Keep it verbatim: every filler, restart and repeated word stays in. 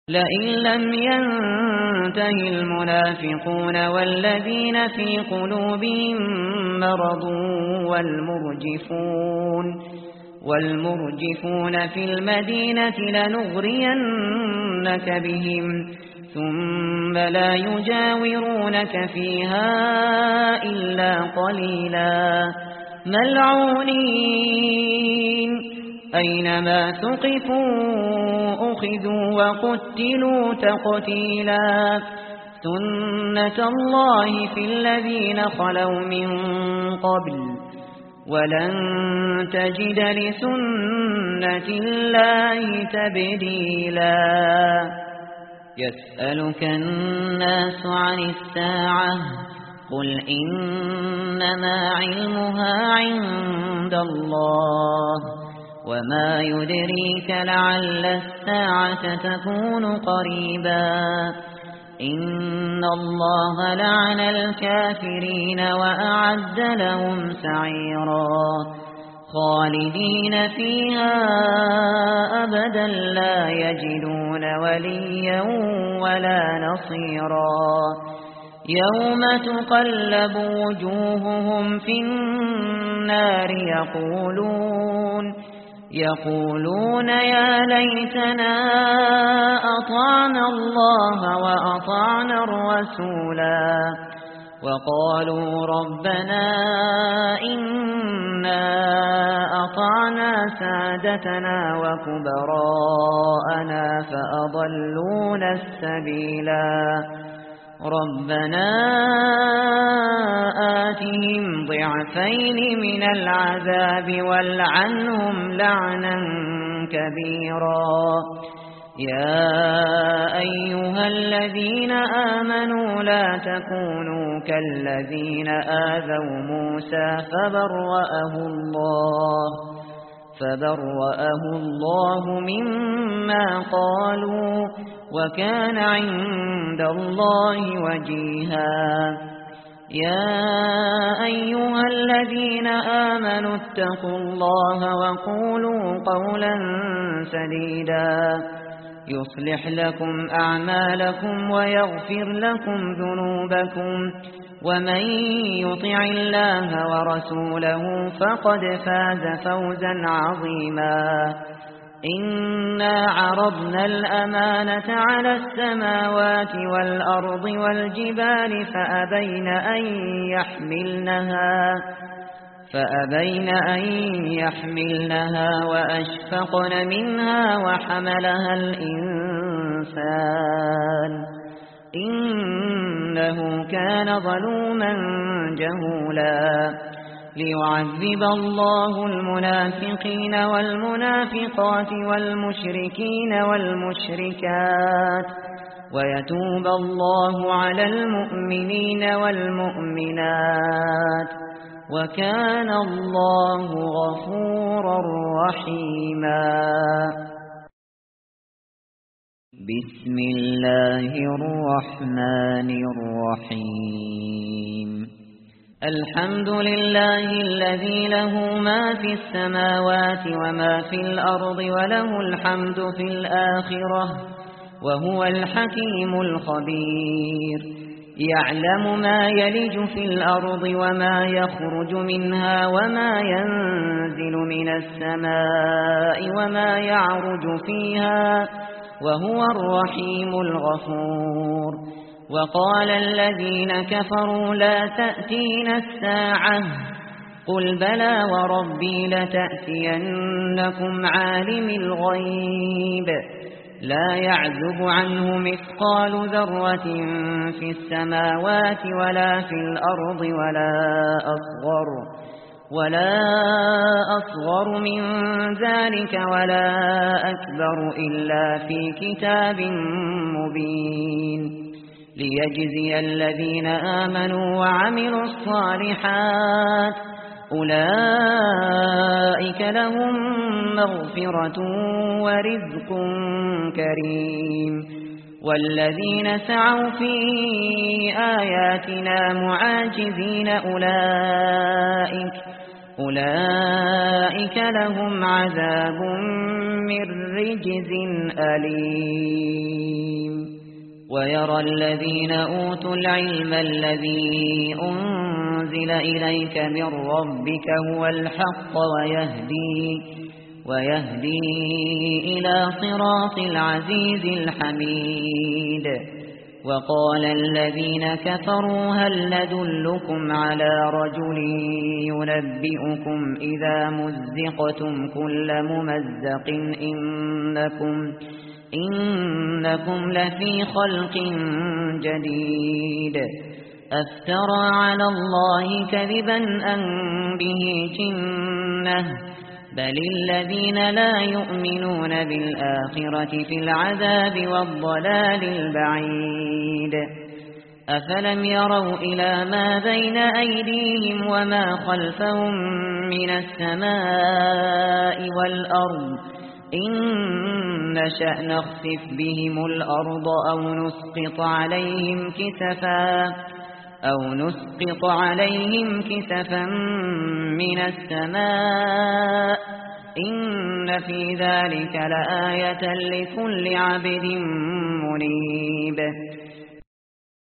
لئن لم ينته المنافقون والذين في قلوبهم مرض والمرجفون والمرجفون في المدينة لنغرينك بهم ثم لا يجاورونك فيها إلا قليلا ملعونين أينما ثقفوا أخذوا وقتلوا تقتيلا سنة الله في الذين خلوا من قبل ولن تجد لسنة الله تبديلا يسألك الناس عن الساعة قل إنما علمها عند الله وما يدريك لعل الساعة تكون قريبا إن الله لعن الكافرين وأعد لهم سعيرا خالدين فيها أبدا لا يجدون وليا ولا نصيرا يوم تقلب وجوههم في النار يقولون يقولون يا ليتنا أطعنا الله وأطعنا الرسولا وقالوا ربنا إنا أطعنا سادتنا وكبراءنا فأضلونا السبيلا ربنا آتهم ضعفين من العذاب والعنهم لعنا كبيرا يا أيها الذين آمنوا لا تكونوا كالذين آذوا موسى فبرأه الله فبرأه الله مما قالوا وكان عند الله وجيها يا أيها الذين آمنوا اتقوا الله وقولوا قولا سديدا يصلح لكم أعمالكم ويغفر لكم ذنوبكم ومن يطع الله ورسوله فقد فاز فوزا عظيما إنا عرضنا الأمانة على السماوات والأرض والجبال فأبين أن يحملنها فأبين أن يحملنها وأشفقن منها وحملها الإنسان إنه كان ظلوما جهولا ليعذب الله المنافقين والمنافقات والمشركين والمشركات ويتوب الله على المؤمنين والمؤمنات وكان الله غفورا رحيما بسم الله الرحمن الرحيم الحمد لله الذي له ما في السماوات وما في الأرض وله الحمد في الآخرة وهو الحكيم الخبير يعلم ما يلج في الأرض وما يخرج منها وما ينزل من السماء وما يعرج فيها وهو الرحيم الغفور وقال الذين كفروا لا تأتينا الساعة قل بلى وربي لتأتينكم عالم الغيب لا يعزب عنه مثقال ذرة في السماوات ولا في الأرض ولا أصغر ولا أصغر من ذلك ولا أكبر إلا في كتاب مبين ليجزي الذين آمنوا وعملوا الصالحات أولئك لهم مغفرة ورزق كريم والذين سعوا في آياتنا معاجزين أولئك أولئك لهم عذاب من رجز أليم. ويرى الذين أوتوا العلم الذي أنزل إليك من ربك هو الحق ويهدي, ويهدي إلى صراط العزيز الحميد. وقال الذين كفروا هل ندلكم على رجل ينبئكم إذا مزقتم كل ممزق إنكم, إنكم لفي خلق جديد. أفترى على الله كذبا أم به جنة بل الذين لا يؤمنون بالآخرة في العذاب والضلال البعيد. أفلم يروا إلى ما بين أيديهم وما خلفهم من السماء والأرض إن نشأ نخسف بهم الأرض أو نسقط عليهم كسفا أو نسقط عليهم كسفا من السماء إن في ذلك لآية لكل عبد منيب.